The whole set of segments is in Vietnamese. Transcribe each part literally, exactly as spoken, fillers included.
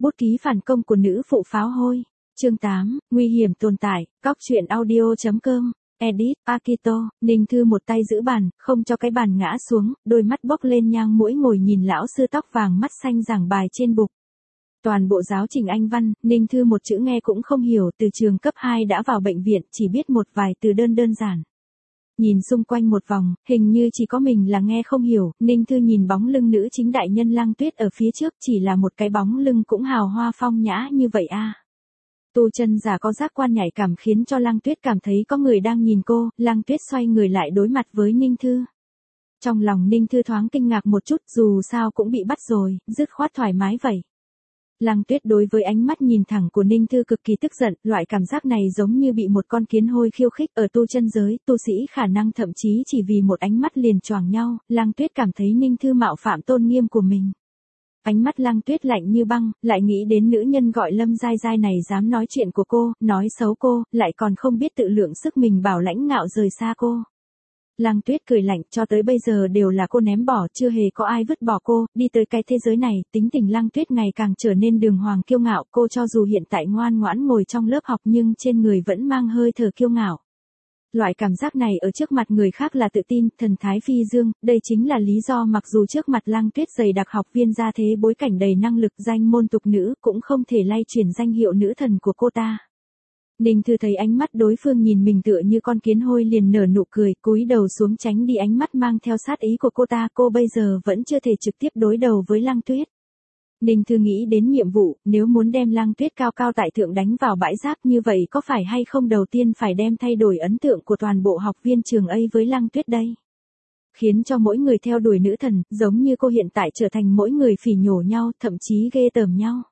Bút ký phản công của nữ phụ pháo hôi. Chương tám, nguy hiểm tồn tại, cóc truyện audio chấm com, edit, Akito, Ninh Thư một tay giữ bàn, không cho cái bàn ngã xuống, đôi mắt bốc lên nhang mũi ngồi nhìn lão sư tóc vàng mắt xanh giảng bài trên bục. Toàn bộ giáo trình Anh văn, Ninh Thư một chữ nghe cũng không hiểu, từ trường cấp hai đã vào bệnh viện, chỉ biết một vài từ đơn đơn giản. Nhìn xung quanh một vòng, hình như chỉ có mình là nghe không hiểu, Ninh Thư nhìn bóng lưng nữ chính đại nhân Lăng Tuyết ở phía trước, chỉ là một cái bóng lưng cũng hào hoa phong nhã như vậy a. À. Tu chân giả có giác quan nhạy cảm khiến cho Lăng Tuyết cảm thấy có người đang nhìn cô, Lăng Tuyết xoay người lại đối mặt với Ninh Thư. Trong lòng Ninh Thư thoáng kinh ngạc một chút, dù sao cũng bị bắt rồi, dứt khoát thoải mái vậy. Lăng Tuyết đối với ánh mắt nhìn thẳng của Ninh Thư cực kỳ tức giận, loại cảm giác này giống như bị một con kiến hôi khiêu khích. Ở tu chân giới, tu sĩ khả năng thậm chí chỉ vì một ánh mắt liền choàng nhau, Lăng Tuyết cảm thấy Ninh Thư mạo phạm tôn nghiêm của mình. Ánh mắt Lăng Tuyết lạnh như băng, lại nghĩ đến nữ nhân gọi Lâm Giai Giai này dám nói chuyện của cô, nói xấu cô, lại còn không biết tự lượng sức mình bảo lãnh ngạo rời xa cô. Lăng Tuyết cười lạnh, cho tới bây giờ đều là cô ném bỏ, chưa hề có ai vứt bỏ cô, đi tới cái thế giới này, tính tình Lăng Tuyết ngày càng trở nên đường hoàng kiêu ngạo, cô cho dù hiện tại ngoan ngoãn ngồi trong lớp học nhưng trên người vẫn mang hơi thở kiêu ngạo. Loại cảm giác này ở trước mặt người khác là tự tin, thần thái phi dương, đây chính là lý do mặc dù trước mặt Lăng Tuyết dày đặc học viên gia thế bối cảnh đầy năng lực danh môn tục nữ cũng không thể lay chuyển danh hiệu nữ thần của cô ta. Ninh Thư thấy ánh mắt đối phương nhìn mình tựa như con kiến hôi liền nở nụ cười, cúi đầu xuống tránh đi ánh mắt mang theo sát ý của cô ta, cô bây giờ vẫn chưa thể trực tiếp đối đầu với Lăng Tuyết. Ninh Thư nghĩ đến nhiệm vụ, nếu muốn đem Lăng Tuyết cao cao tại thượng đánh vào bãi rác như vậy có phải hay không đầu tiên phải đem thay đổi ấn tượng của toàn bộ học viên trường A với Lăng Tuyết đây. Khiến cho mỗi người theo đuổi nữ thần, giống như cô hiện tại trở thành mỗi người phỉ nhổ nhau, thậm chí ghê tởm nhau.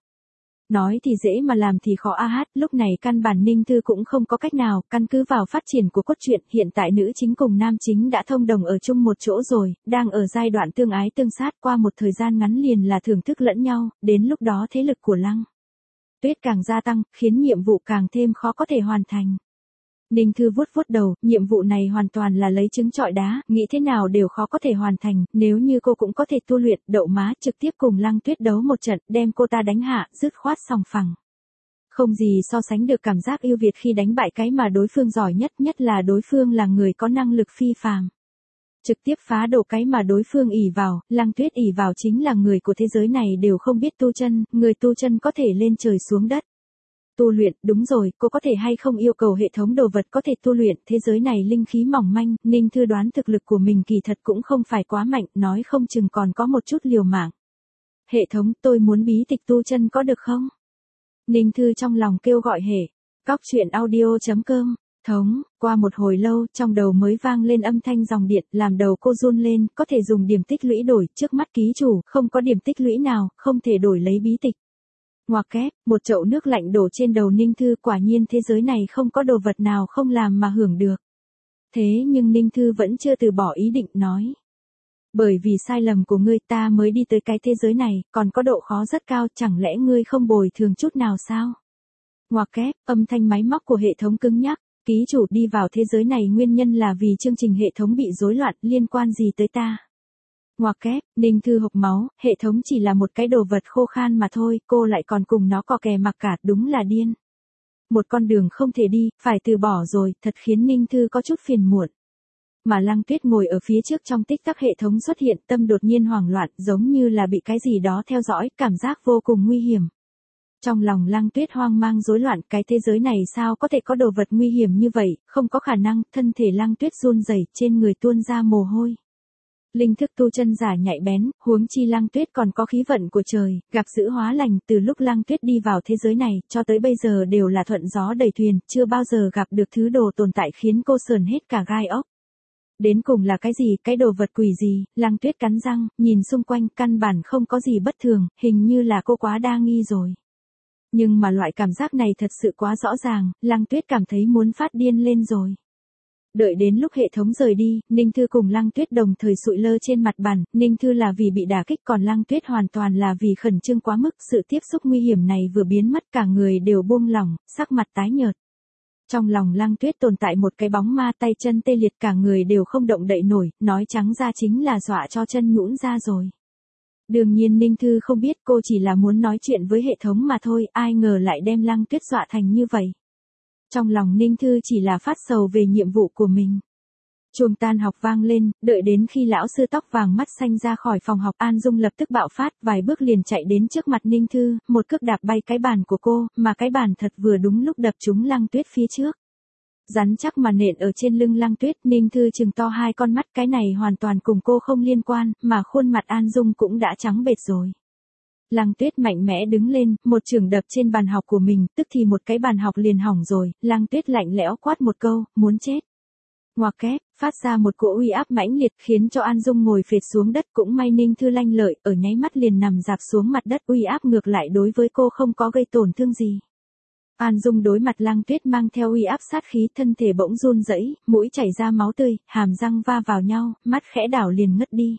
Nói thì dễ mà làm thì khó a hát, lúc này căn bản Ninh Thư cũng không có cách nào, căn cứ vào phát triển của cốt truyện, hiện tại nữ chính cùng nam chính đã thông đồng ở chung một chỗ rồi, đang ở giai đoạn tương ái tương sát, qua một thời gian ngắn liền là thưởng thức lẫn nhau, đến lúc đó thế lực của Lăng Tuyết càng gia tăng, khiến nhiệm vụ càng thêm khó có thể hoàn thành. Ninh Thư vuốt vuốt đầu, nhiệm vụ này hoàn toàn là lấy trứng trọi đá, nghĩ thế nào đều khó có thể hoàn thành, nếu như cô cũng có thể tu luyện, đậu má trực tiếp cùng Lăng Tuyết đấu một trận, đem cô ta đánh hạ, dứt khoát sòng phẳng. Không gì so sánh được cảm giác yêu Việt khi đánh bại cái mà đối phương giỏi nhất, nhất là đối phương là người có năng lực phi phàm. Trực tiếp phá đổ cái mà đối phương ỷ vào, Lăng Tuyết ỷ vào chính là người của thế giới này đều không biết tu chân, người tu chân có thể lên trời xuống đất. Tu luyện, đúng rồi, cô có thể hay không yêu cầu hệ thống đồ vật có thể tu luyện, thế giới này linh khí mỏng manh, Ninh Thư đoán thực lực của mình kỳ thật cũng không phải quá mạnh, nói không chừng còn có một chút liều mạng. Hệ thống, tôi muốn bí tịch tu chân có được không? Ninh Thư trong lòng kêu gọi hệ, cóc truyện audio chấm com, thống, qua một hồi lâu, trong đầu mới vang lên âm thanh dòng điện, làm đầu cô run lên, có thể dùng điểm tích lũy đổi, trước mắt ký chủ, không có điểm tích lũy nào, không thể đổi lấy bí tịch. Ngoặc kép, một chậu nước lạnh đổ trên đầu Ninh Thư, quả nhiên thế giới này không có đồ vật nào không làm mà hưởng được. Thế nhưng Ninh Thư vẫn chưa từ bỏ ý định nói. Bởi vì sai lầm của ngươi ta mới đi tới cái thế giới này, còn có độ khó rất cao, chẳng lẽ ngươi không bồi thường chút nào sao? Ngoặc kép, âm thanh máy móc của hệ thống cứng nhắc, ký chủ đi vào thế giới này nguyên nhân là vì chương trình hệ thống bị rối loạn, liên quan gì tới ta? Ngoặc kép, Ninh Thư hộc máu, hệ thống chỉ là một cái đồ vật khô khan mà thôi, cô lại còn cùng nó cò kè mặc cả, đúng là điên. Một con đường không thể đi, phải từ bỏ rồi, thật khiến Ninh Thư có chút phiền muộn. Mà Lăng Tuyết ngồi ở phía trước trong tích tắc hệ thống xuất hiện, tâm đột nhiên hoảng loạn, giống như là bị cái gì đó theo dõi, cảm giác vô cùng nguy hiểm. Trong lòng Lăng Tuyết hoang mang rối loạn, cái thế giới này sao có thể có đồ vật nguy hiểm như vậy, không có khả năng, thân thể Lăng Tuyết run rẩy, trên người tuôn ra mồ hôi. Linh thức tu chân giả nhạy bén, huống chi Lăng Tuyết còn có khí vận của trời, gặp dữ hóa lành, từ lúc Lăng Tuyết đi vào thế giới này, cho tới bây giờ đều là thuận gió đầy thuyền, chưa bao giờ gặp được thứ đồ tồn tại khiến cô sờn hết cả gai ốc. Đến cùng là cái gì, cái đồ vật quỷ gì, Lăng Tuyết cắn răng, nhìn xung quanh, căn bản không có gì bất thường, hình như là cô quá đa nghi rồi. Nhưng mà loại cảm giác này thật sự quá rõ ràng, Lăng Tuyết cảm thấy muốn phát điên lên rồi. Đợi đến lúc hệ thống rời đi, Ninh Thư cùng Lăng Tuyết đồng thời sụi lơ trên mặt bàn, Ninh Thư là vì bị đả kích còn Lăng Tuyết hoàn toàn là vì khẩn trương quá mức, sự tiếp xúc nguy hiểm này vừa biến mất cả người đều buông lỏng, sắc mặt tái nhợt. Trong lòng Lăng Tuyết tồn tại một cái bóng ma, tay chân tê liệt, cả người đều không động đậy nổi, nói trắng ra chính là dọa cho chân nhũn ra rồi. Đương nhiên Ninh Thư không biết, cô chỉ là muốn nói chuyện với hệ thống mà thôi, ai ngờ lại đem Lăng Tuyết dọa thành như vậy. Trong lòng Ninh Thư chỉ là phát sầu về nhiệm vụ của mình. Chuông tan học vang lên, đợi đến khi lão sư tóc vàng mắt xanh ra khỏi phòng học, An Dung lập tức bạo phát, vài bước liền chạy đến trước mặt Ninh Thư, một cước đạp bay cái bàn của cô, mà cái bàn thật vừa đúng lúc đập trúng Lăng Tuyết phía trước. Rắn chắc mà nện ở trên lưng Lăng Tuyết, Ninh Thư trừng to hai con mắt, cái này hoàn toàn cùng cô không liên quan, mà khuôn mặt An Dung cũng đã trắng bệch rồi. Lăng Tuyết mạnh mẽ đứng lên, một chưởng đập trên bàn học của mình, tức thì một cái bàn học liền hỏng rồi, Lăng Tuyết lạnh lẽo quát một câu, muốn chết. Ngoạc kép, phát ra một cỗ uy áp mãnh liệt khiến cho An Dung ngồi phệt xuống đất, cũng may Ninh Thư lanh lợi, ở nháy mắt liền nằm dạp xuống mặt đất, uy áp ngược lại đối với cô không có gây tổn thương gì. An Dung đối mặt Lăng Tuyết mang theo uy áp sát khí, thân thể bỗng run rẩy, mũi chảy ra máu tươi, hàm răng va vào nhau, mắt khẽ đảo liền ngất đi.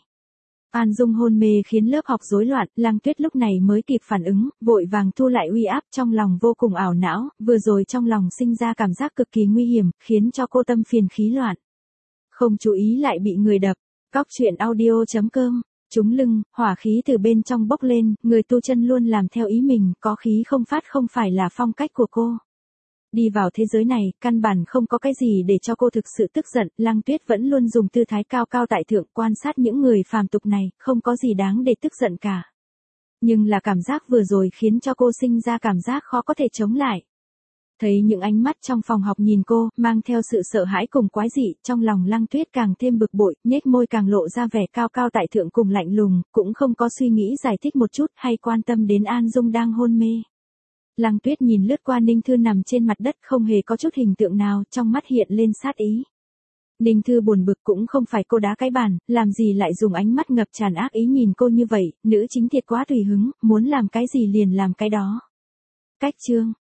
An Dung hôn mê khiến lớp học rối loạn, Lăng Tuyết lúc này mới kịp phản ứng, vội vàng thu lại uy áp, trong lòng vô cùng ảo não, vừa rồi trong lòng sinh ra cảm giác cực kỳ nguy hiểm, khiến cho cô tâm phiền khí loạn. Không chú ý lại bị người đập. Cóc truyện audio chấm com. Trúng lưng, hỏa khí từ bên trong bốc lên, người tu chân luôn làm theo ý mình, có khí không phát không phải là phong cách của cô. Đi vào thế giới này, căn bản không có cái gì để cho cô thực sự tức giận, Lăng Tuyết vẫn luôn dùng tư thái cao cao tại thượng quan sát những người phàm tục này, không có gì đáng để tức giận cả. Nhưng là cảm giác vừa rồi khiến cho cô sinh ra cảm giác khó có thể chống lại. Thấy những ánh mắt trong phòng học nhìn cô, mang theo sự sợ hãi cùng quái dị, trong lòng Lăng Tuyết càng thêm bực bội, nhếch môi càng lộ ra vẻ cao cao tại thượng cùng lạnh lùng, cũng không có suy nghĩ giải thích một chút hay quan tâm đến An Dung đang hôn mê. Lăng Tuyết nhìn lướt qua Ninh Thư nằm trên mặt đất không hề có chút hình tượng nào, trong mắt hiện lên sát ý. Ninh Thư buồn bực, cũng không phải cô đá cái bàn, làm gì lại dùng ánh mắt ngập tràn ác ý nhìn cô như vậy, nữ chính thiệt quá tùy hứng, muốn làm cái gì liền làm cái đó. Cách chương